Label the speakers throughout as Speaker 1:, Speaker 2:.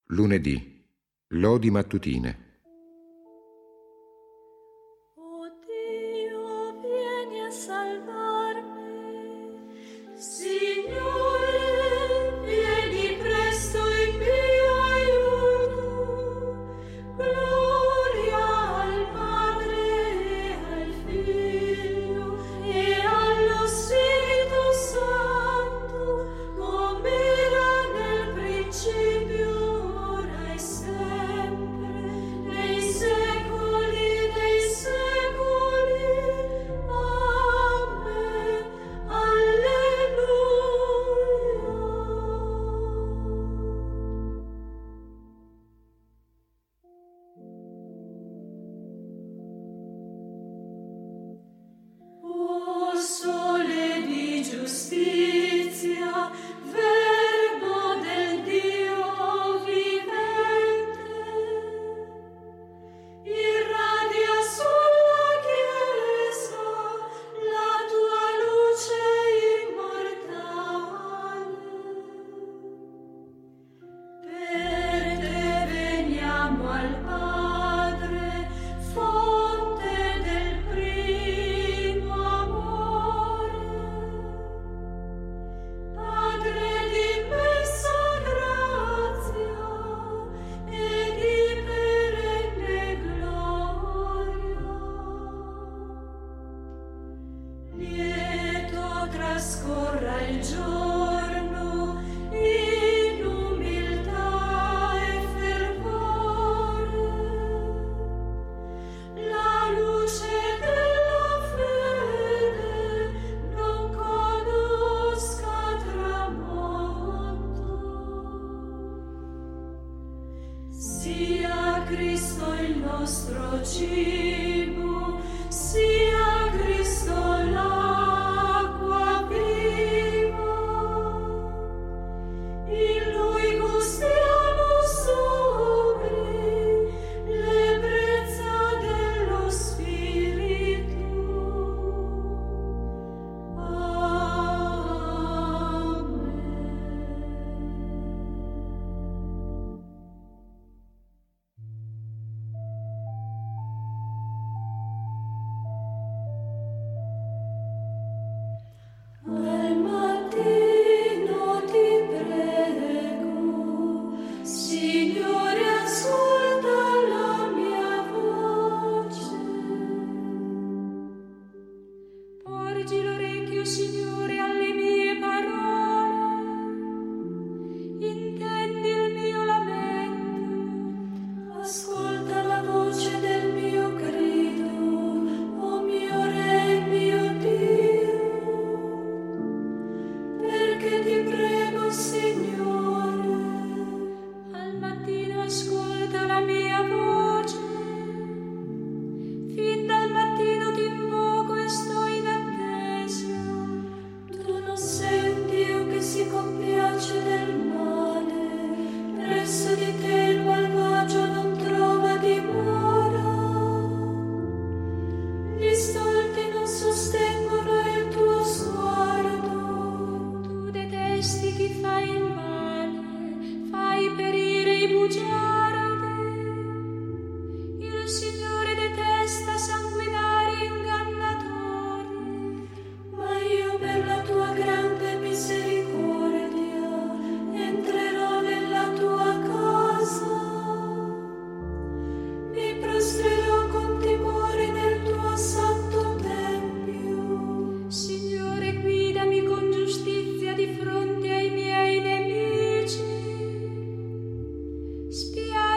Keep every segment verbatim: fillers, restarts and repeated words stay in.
Speaker 1: Lunedì. Lodi mattutine.
Speaker 2: O Dio, vieni a salvarmi. Signore, vieni presto in mio aiuto. Gloria al Padre e al Figlio e allo Spirito Santo, come era nel principio, ora e sempre, nei secoli dei secoli. Amen. Alleluia. O sole di giustizia, verbo del Dio vivente, irradia sulla Chiesa la tua luce immortale. Per te veniamo al Padre, fonte del primo amore. Padre di immensa grazia e di perenne gloria. Lieto trascorra il giorno in umiltà e fervore. La luce della fede non conosca tramonto. Sia Cristo il nostro cibo, sia Cristo l'acqua viva. In Lui gustiamo sobri l'ebbrezza dello Spirito. Amen. Al mattino ti prego, Signore, ascolta la mia voce. Porgi l'orecchio, Signore, alle mie parole. Intendi il mio lamento. Ascolta la voce del mio grido, o mio Re e mio Dio. Perché ti prego, Signore, al mattino ascolta la mia voce. Fin dal mattino ti invoco e sto in attesa. Tu non sei un Dio che si compiace del male. Presso di te il malvagio non trova dimora. Gli stolti non sostengono il tuo sguardo. Tu detesti chi fa il male, fai perire i bugiardi. Il Signore detesta sanguinari ingannatori, ma io per la tua grande misericordia entrerò nella tua casa. Mi prostrerò con timore nel tuo santo tempio. Signore, guidami con giustizia di fronte ai miei nemici. Spia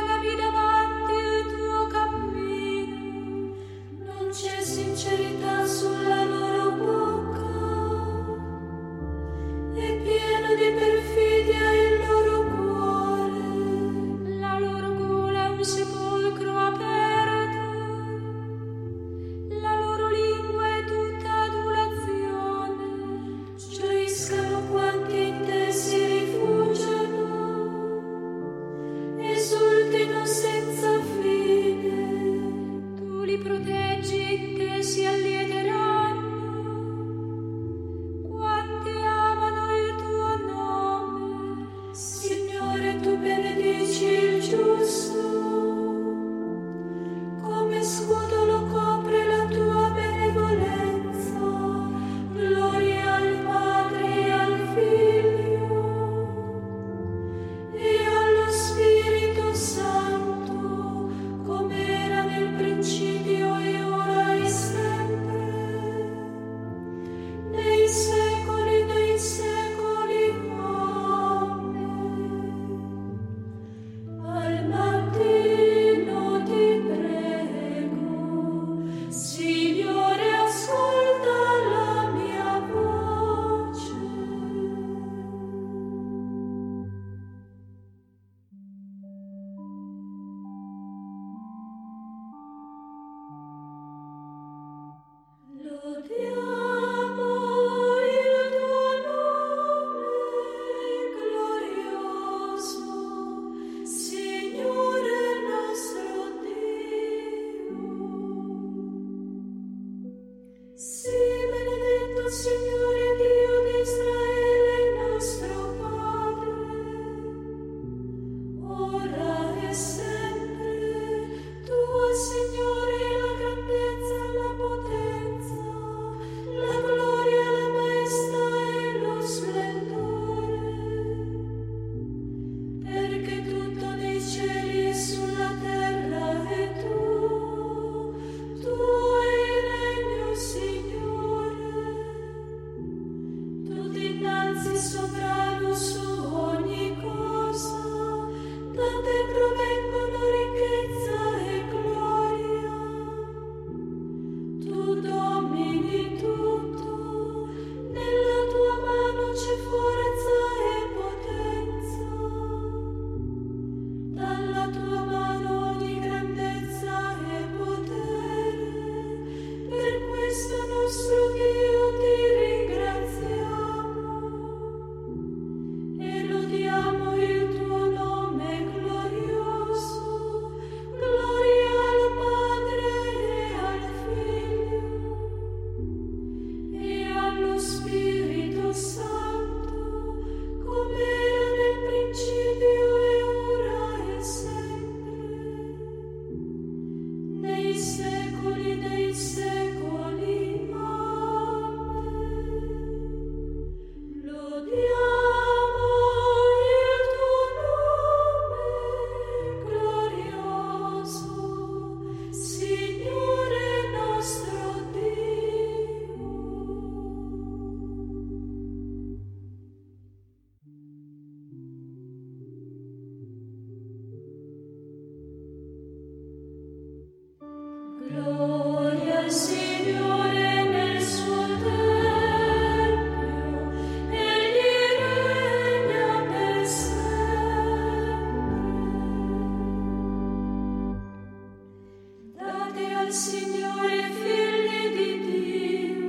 Speaker 2: Signore, figli di Dio.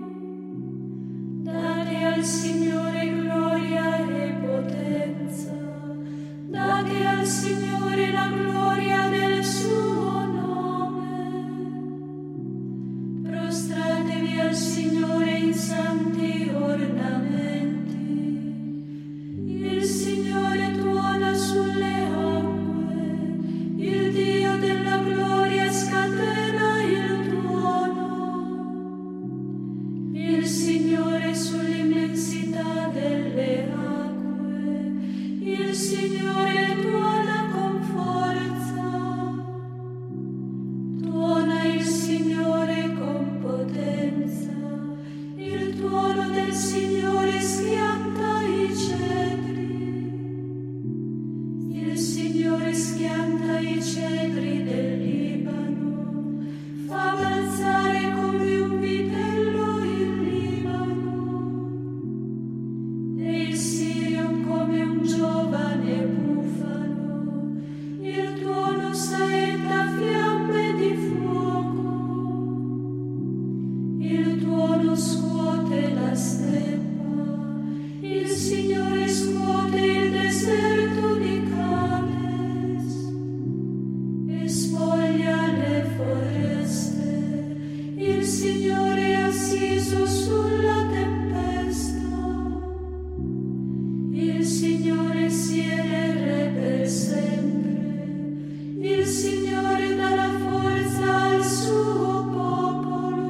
Speaker 2: Date al Signore gloria e potenza. Date al Signore la gloria del suo nome. Prostratevi al Signore in santi ornamenti. Il Signore tuona sulle acque. Il Dio della gloria scatena il tuono. Il Signore sull'immensità delle acque. Il Signore tuona con forza. Tuona il Signore con potenza. Il tuono del Signore schianta i cedri. Il Signore schianta i cedri del Libano. Fa balzare come un vitello il Libano. E il Sirion come un giovane bufalo. Il tuono saetta fiamme di fuoco. Il tuono scuote la steppa. Il Signore scuote il deserto di Cades. E spoglia le foreste. Il Signore è assiso sulla tempesta. Il Signore siede re per sempre. Il Signore dà la forza al suo popolo.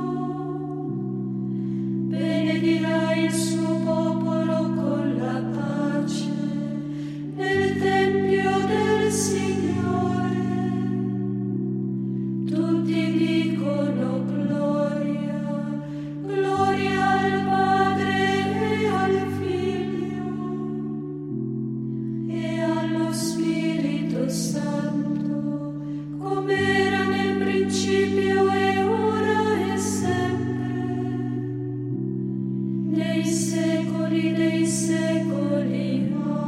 Speaker 2: Benedirà il suo popolo con la pace nel tempio del Signore. Tutti dicono gloria, gloria al Padre e al Figlio e allo Spirito Santo, come era nel principio e ora e sempre, nei secoli dei secoli.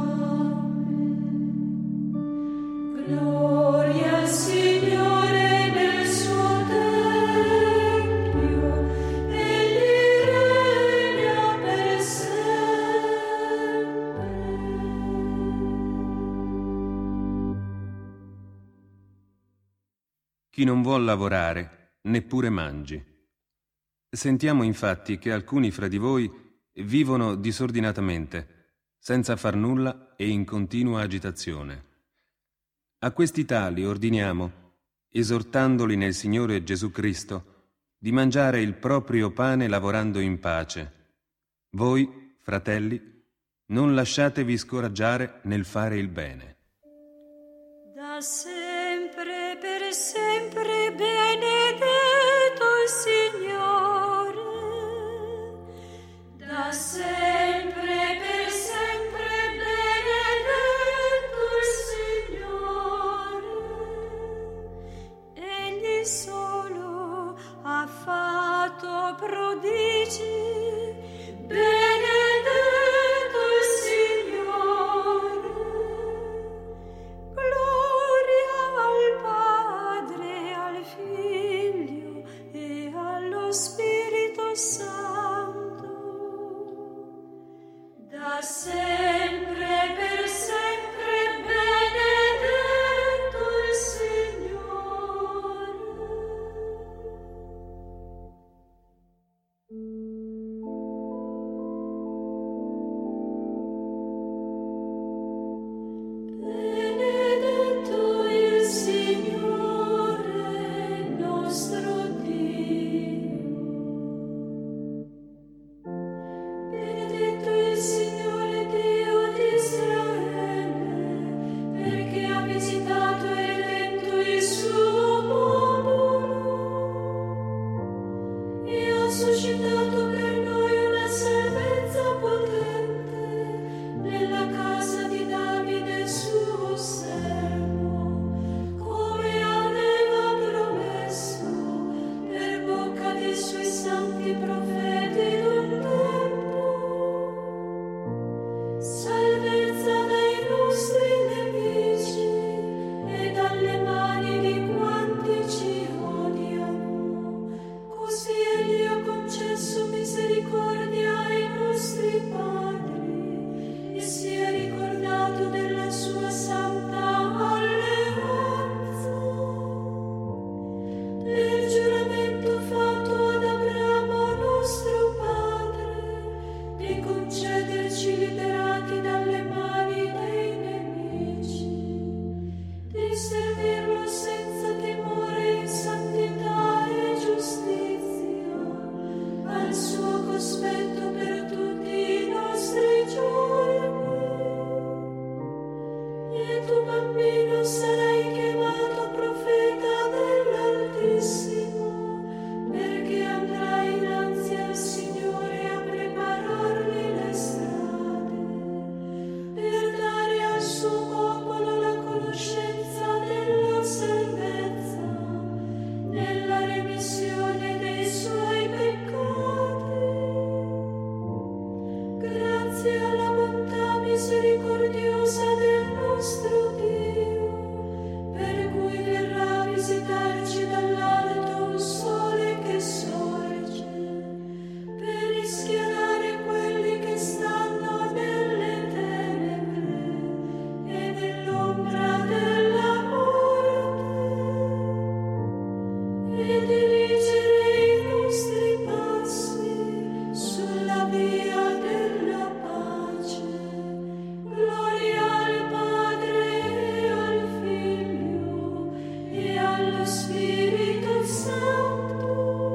Speaker 2: Amen. Gloria al Signore nel suo tempio, egli regna per sempre.
Speaker 3: Chi non vuol lavorare, neppure mangi. Sentiamo infatti che alcuni fra di voi vivono disordinatamente, senza far nulla e in continua agitazione. A questi tali ordiniamo, esortandoli nel Signore Gesù Cristo, di mangiare il proprio pane lavorando in pace. Voi, fratelli, non lasciatevi scoraggiare nel fare il bene.
Speaker 2: Da sempre, per sempre, benedetto il Signore. Da sempre, per sempre, benedetto il Signore. Egli solo ha fatto prodigi. Benedetto il Signore. Gloria al Padre, al Figlio servirlo senza timore in santità e giustizia, al suo cospetto per tutti i nostri giorni. E tu, bambino, sarai chiamato profeta dell'Altissimo, perché andrai innanzi al Signore a preparargli le strade, per dare al suo popolo la conoscenza della salvezza, nella remissione dei suoi peccati. Grazie alla bontà misericordiosa del nostro Dio, per cui verrà a visitarci dall'alto un sole che sorge, per rischiarare quelli che stanno nelle tenebre e nell'ombra della morte, e dirigere i nostri passi sulla via della pace. Gloria al Padre e al Figlio e allo Spirito Santo,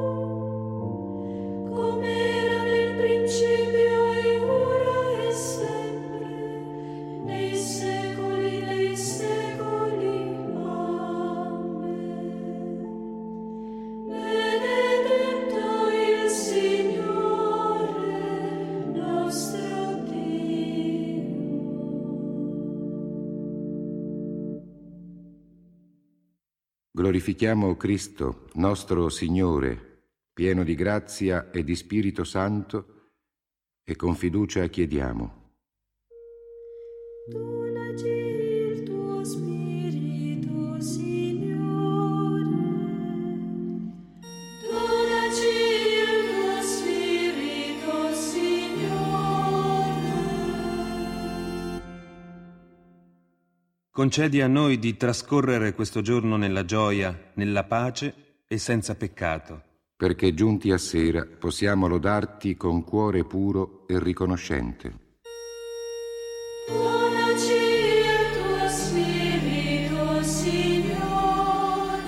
Speaker 2: come era nel principio e ora e sempre, nei secoli dei secoli. Amen. Benedetto il Signore nostro Dio.
Speaker 1: Glorifichiamo Cristo, nostro Signore, pieno di grazia e di Spirito Santo, e con fiducia chiediamo.
Speaker 2: Donaci il tuo Spirito, Signore. Donaci il tuo Spirito, Signore.
Speaker 3: Concedi a noi di trascorrere questo giorno nella gioia, nella pace e senza peccato.
Speaker 1: Perché giunti a sera possiamo lodarti con cuore puro e riconoscente.
Speaker 2: Donaci il tuo Spirito, Signore.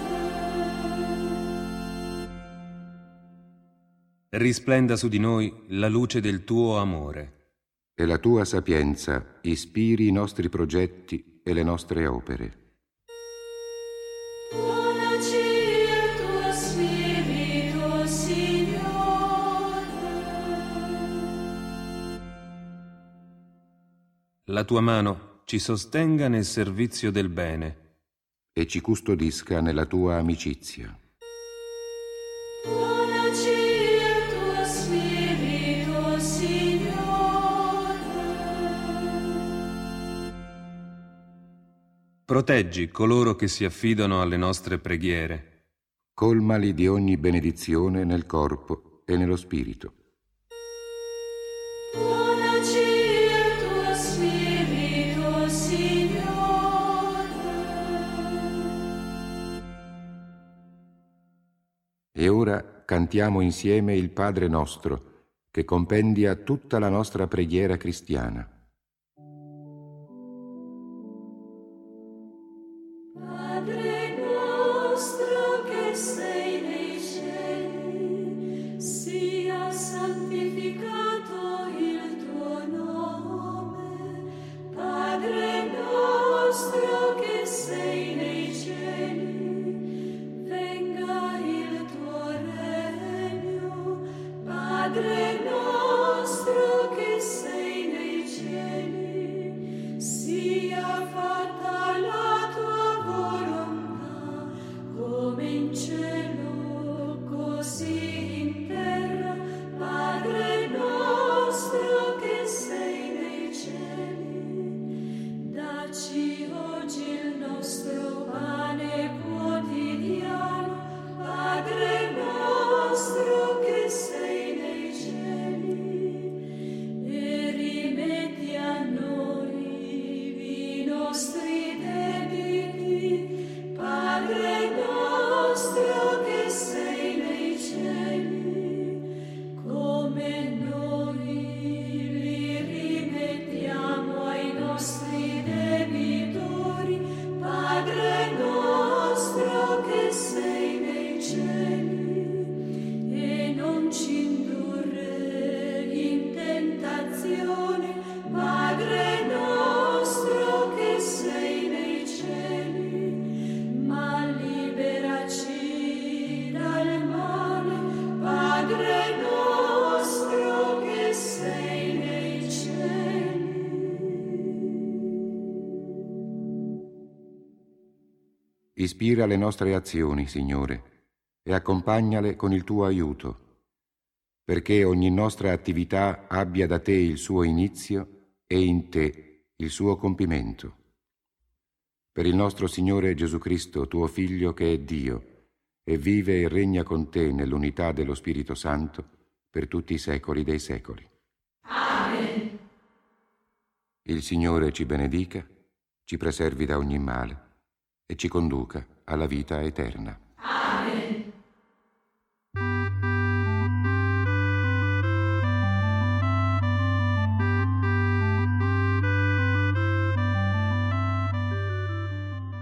Speaker 3: Risplenda su di noi la luce del tuo amore.
Speaker 1: E la tua sapienza ispiri i nostri progetti e le nostre opere.
Speaker 2: Donaci il tuo Spirito, Signore.
Speaker 3: La tua mano ci sostenga nel servizio del bene.
Speaker 1: E ci custodisca nella tua amicizia.
Speaker 2: Donaci il tuo Spirito, Signore.
Speaker 3: Proteggi coloro che si affidano alle nostre preghiere.
Speaker 1: Colmali di ogni benedizione nel corpo e nello spirito.
Speaker 2: Donaci il tuo Spirito, Signore.
Speaker 1: E ora cantiamo insieme il Padre nostro, che compendia tutta la nostra preghiera cristiana.
Speaker 2: Padre nostro che sei nei cieli, sia santificato il tuo nome. Padre nostro che sei nei cieli, venga il tuo regno. Padre nostro che sei nei cieli, sia fatta la tua volontà come in cielo
Speaker 1: Ispira le nostre azioni, Signore, e accompagnale con il tuo aiuto, perché ogni nostra attività abbia da te il suo inizio e in te il suo compimento. Per il nostro Signore Gesù Cristo, tuo Figlio, che è Dio, e vive e regna con te nell'unità dello Spirito Santo per tutti i secoli dei secoli.
Speaker 2: Amen.
Speaker 1: Il Signore ci benedica, ci preservi da ogni male e ci conduca alla vita eterna.